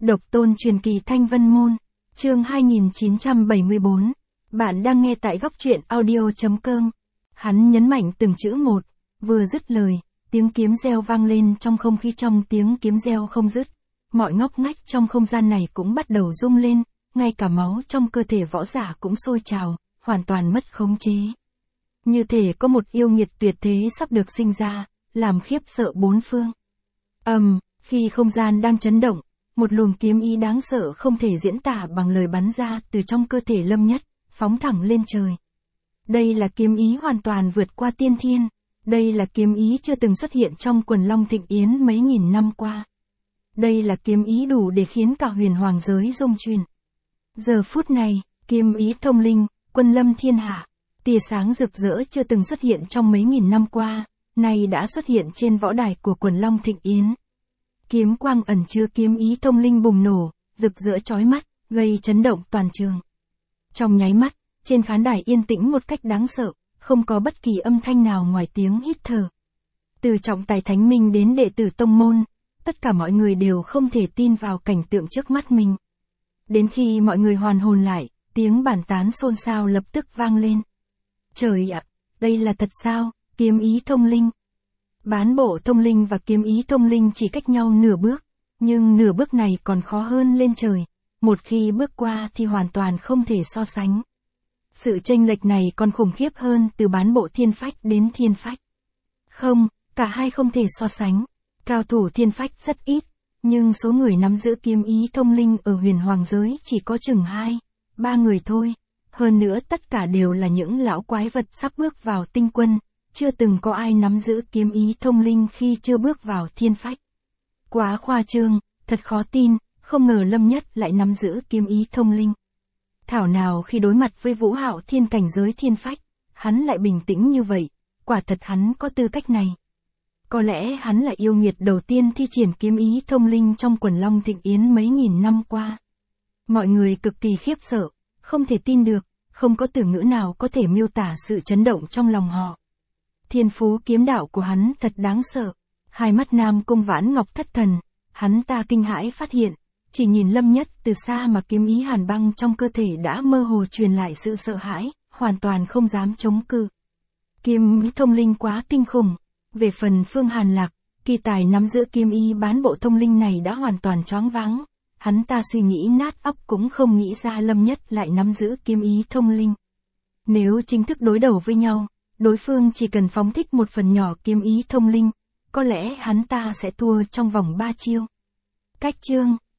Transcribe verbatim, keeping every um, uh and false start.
Độc tôn truyền kỳ Thanh Vân Môn, chương hai nghìn chín trăm bảy mươi bốn. Bạn đang nghe tại góc truyện audio.com. Hắn nhấn mạnh từng chữ một, vừa dứt lời, tiếng kiếm reo vang lên trong không khí, trong tiếng kiếm reo không dứt. Mọi ngóc ngách trong không gian này cũng bắt đầu rung lên, ngay cả máu trong cơ thể võ giả cũng sôi trào, hoàn toàn mất khống chế. Như thể có một yêu nghiệt tuyệt thế sắp được sinh ra, làm khiếp sợ bốn phương. Ầm, um, khi không gian đang chấn động, một luồng kiếm ý đáng sợ không thể diễn tả bằng lời bắn ra từ trong cơ thể Lâm Nhất, phóng thẳng lên trời. Đây là kiếm ý hoàn toàn vượt qua tiên thiên, đây là kiếm ý chưa từng xuất hiện trong quần Long Thịnh Yến mấy nghìn năm qua. Đây là kiếm ý đủ để khiến cả huyền hoàng giới rung chuyển. Giờ phút này, kiếm ý thông linh, quân lâm thiên hạ, tia sáng rực rỡ chưa từng xuất hiện trong mấy nghìn năm qua, nay đã xuất hiện trên võ đài của quần Long Thịnh Yến. Kiếm quang ẩn chứa kiếm ý thông linh bùng nổ, rực rỡ chói mắt, gây chấn động toàn trường. Trong nháy mắt, trên khán đài yên tĩnh một cách đáng sợ, không có bất kỳ âm thanh nào ngoài tiếng hít thở. Từ trọng tài thánh minh đến đệ tử tông môn, tất cả mọi người đều không thể tin vào cảnh tượng trước mắt mình. Đến khi mọi người hoàn hồn lại, tiếng bàn tán xôn xao lập tức vang lên. Trời ạ, đây là thật sao, kiếm ý thông linh. Bán bộ thông linh và kiếm ý thông linh chỉ cách nhau nửa bước, nhưng nửa bước này còn khó hơn lên trời, một khi bước qua thì hoàn toàn không thể so sánh. Sự chênh lệch này còn khủng khiếp hơn từ bán bộ thiên phách đến thiên phách. Không, cả hai không thể so sánh, cao thủ thiên phách rất ít, nhưng số người nắm giữ kiếm ý thông linh ở huyền hoàng giới chỉ có chừng hai, ba người thôi, hơn nữa tất cả đều là những lão quái vật sắp bước vào tinh quân. Chưa từng có ai nắm giữ kiếm ý thông linh khi chưa bước vào thiên phách. Quá khoa trương, thật khó tin, không ngờ Lâm Nhất lại nắm giữ kiếm ý thông linh. Thảo nào khi đối mặt với Vũ Hạo Thiên cảnh giới thiên phách, hắn lại bình tĩnh như vậy, quả thật hắn có tư cách này. Có lẽ hắn là yêu nghiệt đầu tiên thi triển kiếm ý thông linh trong quần Long Thịnh Yến mấy nghìn năm qua. Mọi người cực kỳ khiếp sợ, không thể tin được, không có từ ngữ nào có thể miêu tả sự chấn động trong lòng họ. Thiên phú kiếm đạo của hắn thật đáng sợ. Hai mắt Nam Cung Vãn Ngọc thất thần, hắn ta kinh hãi phát hiện, chỉ nhìn Lâm Nhất từ xa mà kiếm ý hàn băng trong cơ thể đã mơ hồ truyền lại sự sợ hãi, hoàn toàn không dám chống cự. Kiếm ý thông linh quá kinh khủng. Về phần Phương Hàn Lạc, kỳ tài nắm giữ kiếm ý bán bộ thông linh này đã hoàn toàn choáng váng. Hắn ta suy nghĩ nát óc cũng không nghĩ ra Lâm Nhất lại nắm giữ kiếm ý thông linh. Nếu chính thức đối đầu với nhau, đối phương chỉ cần phóng thích một phần nhỏ kiếm ý thông linh, có lẽ hắn ta sẽ thua trong vòng ba chiêu. Cách chương